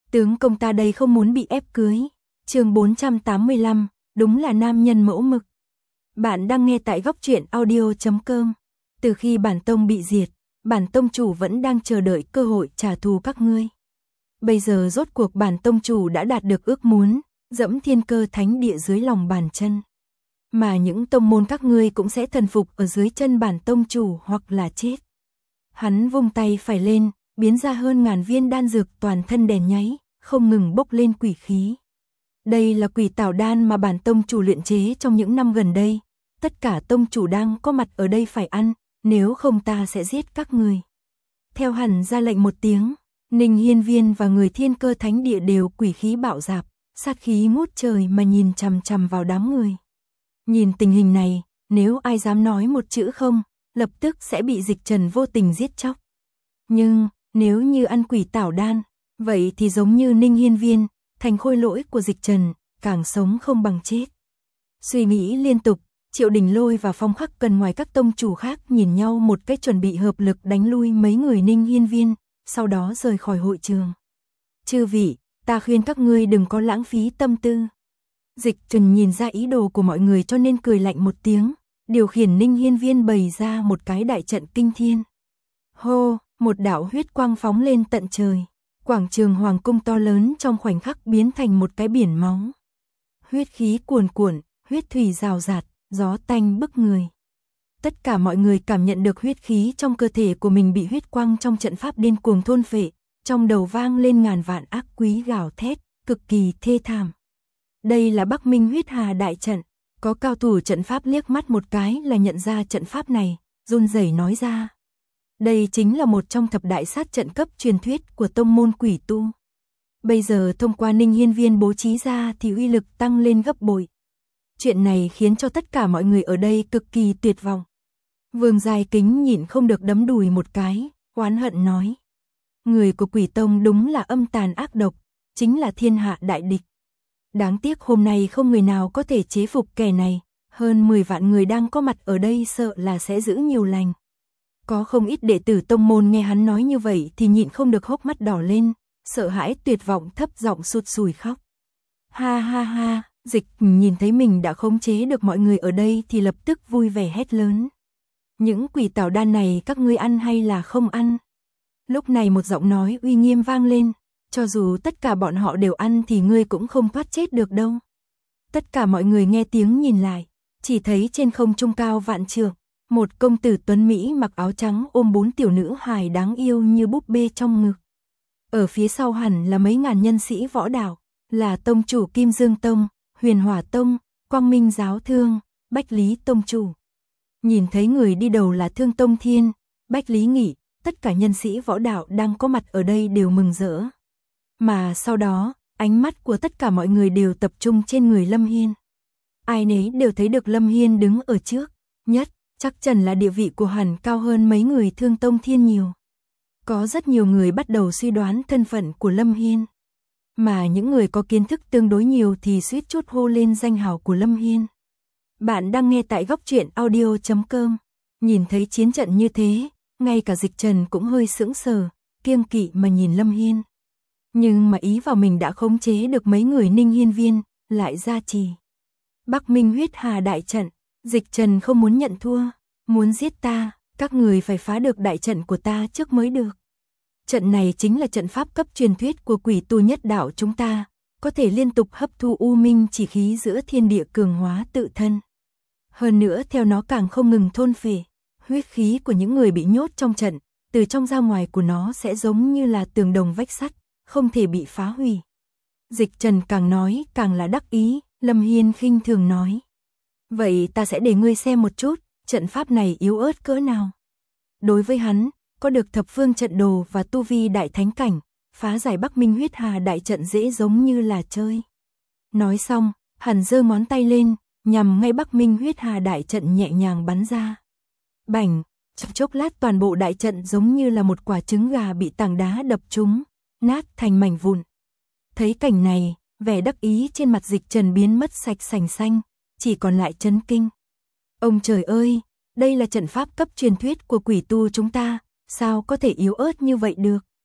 Tướng công ta đây không muốn bị ép cưới. Chương 485, đúng là nam nhân mẫu mực. Bạn đang nghe tại góc truyện audio.com. Từ khi bản tông bị diệt, bản tông chủ vẫn đang chờ đợi cơ hội trả thù các ngươi. Bây giờ rốt cuộc bản tông chủ đã đạt được ước muốn, dẫm thiên cơ thánh địa dưới lòng bàn chân. Mà những tông môn các ngươi cũng sẽ thần phục ở dưới chân bản tông chủ hoặc là chết. Hắn vung tay phải lên, biến ra hơn ngàn viên đan dược toàn thân đèn nháy, không ngừng bốc lên quỷ khí. Đây là quỷ tảo đan mà bản tông chủ luyện chế trong những năm gần đây. Tất cả tông chủ đang có mặt ở đây phải ăn, nếu không ta sẽ giết các người. Theo hẳn ra lệnh một tiếng, Ninh Hiên Viên và người thiên cơ thánh địa đều quỷ khí bạo dạp, sát khí ngút trời mà nhìn chằm chằm vào đám người. Nhìn tình hình này, nếu ai dám nói một chữ không, lập tức sẽ bị Dịch Trần vô tình giết chóc. Nhưng, nếu như ăn quỷ tảo đan, vậy thì giống như Ninh Hiên Viên, thành khôi lỗi của Dịch Trần, càng sống không bằng chết. Suy nghĩ liên tục, Triệu Đình Lôi và Phong Khắc Cần ngoài các tông chủ khác nhìn nhau một cách chuẩn bị hợp lực đánh lui mấy người Ninh Hiên Viên, sau đó rời khỏi hội trường. Chư vị, ta khuyên các ngươi đừng có lãng phí tâm tư. Dịch Trần nhìn ra ý đồ của mọi người cho nên cười lạnh một tiếng, điều khiển Ninh Hiên Viên bày ra một cái đại trận kinh thiên. Hô, một đạo huyết quang phóng lên tận trời. Quảng trường hoàng cung to lớn trong khoảnh khắc biến thành một cái biển máu. Huyết khí cuồn cuộn, huyết thủy rào rạt, gió tanh bức người. Tất cả mọi người cảm nhận được huyết khí trong cơ thể của mình bị huyết quang trong trận pháp điên cuồng thôn phệ, trong đầu vang lên ngàn vạn ác quý gào thét, cực kỳ thê thảm. Đây là Bắc Minh Huyết Hà đại trận, có cao thủ trận pháp liếc mắt một cái là nhận ra trận pháp này, run rẩy nói ra. Đây chính là một trong thập đại sát trận cấp truyền thuyết của tông môn quỷ tu. Bây giờ thông qua Ninh Hiên Viên bố trí ra thì uy lực tăng lên gấp bội. Chuyện này khiến cho tất cả mọi người ở đây cực kỳ tuyệt vọng. Vương Giai Kính nhịn không được đấm đùi một cái, oán hận nói. Người của quỷ tông đúng là âm tàn ác độc, chính là thiên hạ đại địch. Đáng tiếc hôm nay không người nào có thể chế phục kẻ này, hơn 10 vạn người đang có mặt ở đây sợ là sẽ giữ nhiều lành. Có không ít đệ tử tông môn nghe hắn nói như vậy thì nhịn không được hốc mắt đỏ lên, sợ hãi tuyệt vọng thấp giọng sụt sùi khóc. Ha ha ha, Dịch nhìn thấy mình đã khống chế được mọi người ở đây thì lập tức vui vẻ hét lớn. Những quỷ tảo đan này các ngươi ăn hay là không ăn? Lúc này một giọng nói uy nghiêm vang lên, cho dù tất cả bọn họ đều ăn thì ngươi cũng không thoát chết được đâu. Tất cả mọi người nghe tiếng nhìn lại, chỉ thấy trên không trung cao vạn trượng, một công tử tuấn Mỹ mặc áo trắng ôm 4 tiểu nữ hài đáng yêu như búp bê trong ngực. Ở phía sau hẳn là mấy ngàn nhân sĩ võ đạo, là tông chủ Kim Dương Tông, Huyền Hỏa Tông, Quang Minh Giáo Thương, Bách Lý Tông chủ. Nhìn thấy người đi đầu là Thương Tông Thiên, Bách Lý Nghị, tất cả nhân sĩ võ đạo đang có mặt ở đây đều mừng rỡ. Mà sau đó, ánh mắt của tất cả mọi người đều tập trung trên người Lâm Hiên. Ai nấy đều thấy được Lâm Hiên đứng ở trước, nhất, chắc chắn là địa vị của hắn cao hơn mấy người Thương Tông Thiên nhiều. Có rất nhiều người bắt đầu suy đoán thân phận của Lâm Hiên. Mà những người có kiến thức tương đối nhiều thì suýt chút hô lên danh hào của Lâm Hiên. Bạn đang nghe tại góc truyện audio.com. Nhìn thấy chiến trận như thế, ngay cả Dịch Trần cũng hơi sững sờ, kiêng kỵ mà nhìn Lâm Hiên. Nhưng mà ý vào mình đã khống chế được mấy người Ninh Hiên Viên, lại gia trì. Bắc Minh Huyết Hà đại trận, Dịch Trần không muốn nhận thua, muốn giết ta, các người phải phá được đại trận của ta trước mới được. Trận này chính là trận pháp cấp truyền thuyết của quỷ tu nhất đạo chúng ta, có thể liên tục hấp thu u minh chỉ khí giữa thiên địa cường hóa tự thân. Hơn nữa theo nó càng không ngừng thôn phệ, huyết khí của những người bị nhốt trong trận, từ trong ra ngoài của nó sẽ giống như là tường đồng vách sắt, không thể bị phá hủy. Dịch Trần càng nói càng là đắc ý, Lâm Hiên khinh thường nói. Vậy ta sẽ để ngươi xem một chút, trận pháp này yếu ớt cỡ nào. Đối với hắn, có được thập phương trận đồ và tu vi đại thánh cảnh, phá giải Bắc Minh Huyết Hà đại trận dễ giống như là chơi. Nói xong, hắn giơ ngón tay lên, nhằm ngay Bắc Minh Huyết Hà đại trận nhẹ nhàng bắn ra. Bành, trong chốc lát toàn bộ đại trận giống như là một quả trứng gà bị tảng đá đập trúng, nát thành mảnh vụn. Thấy cảnh này, vẻ đắc ý trên mặt Dịch Trần biến mất sạch sành xanh, chỉ còn lại chấn kinh. Ông trời ơi, đây là trận pháp cấp truyền thuyết của quỷ tu chúng ta, sao có thể yếu ớt như vậy được?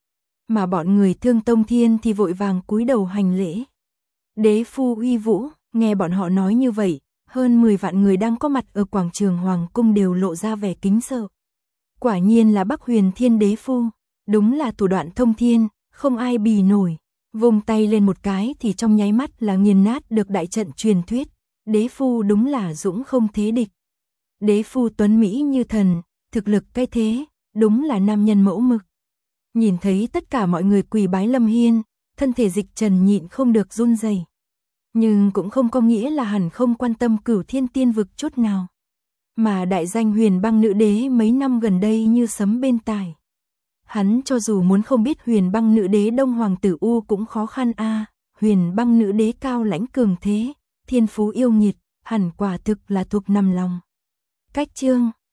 mà bọn người Thương Tông Thiên thì vội vàng cúi đầu hành lễ. Đế phu uy vũ, nghe bọn họ nói như vậy, hơn 10 vạn người đang có mặt ở quảng trường Hoàng cung đều lộ ra vẻ kính sợ. Quả nhiên là Bắc Huyền Thiên đế phu, đúng là thủ đoạn thông thiên, không ai bì nổi. Vùng tay lên một cái thì trong nháy mắt là nghiền nát được đại trận truyền thuyết. Đế phu đúng là dũng không thế địch. Đế phu tuấn mỹ như thần, thực lực cái thế, đúng là nam nhân mẫu mực. Nhìn thấy tất cả mọi người quỳ bái Lâm Hiên, thân thể Dịch Trần nhịn không được run rẩy. Nhưng cũng không có nghĩa là hẳn không quan tâm Cửu Thiên Tiên vực chút nào. Mà đại danh Huyền Băng Nữ Đế mấy năm gần đây như sấm bên tai. Hắn cho dù muốn không biết Huyền Băng Nữ Đế Đông Hoàng Tử U cũng khó khăn a. Huyền Băng Nữ Đế cao lãnh cường thế, thiên phú yêu nghiệt, hẳn quả thực là thuộc nằm lòng. Cách chương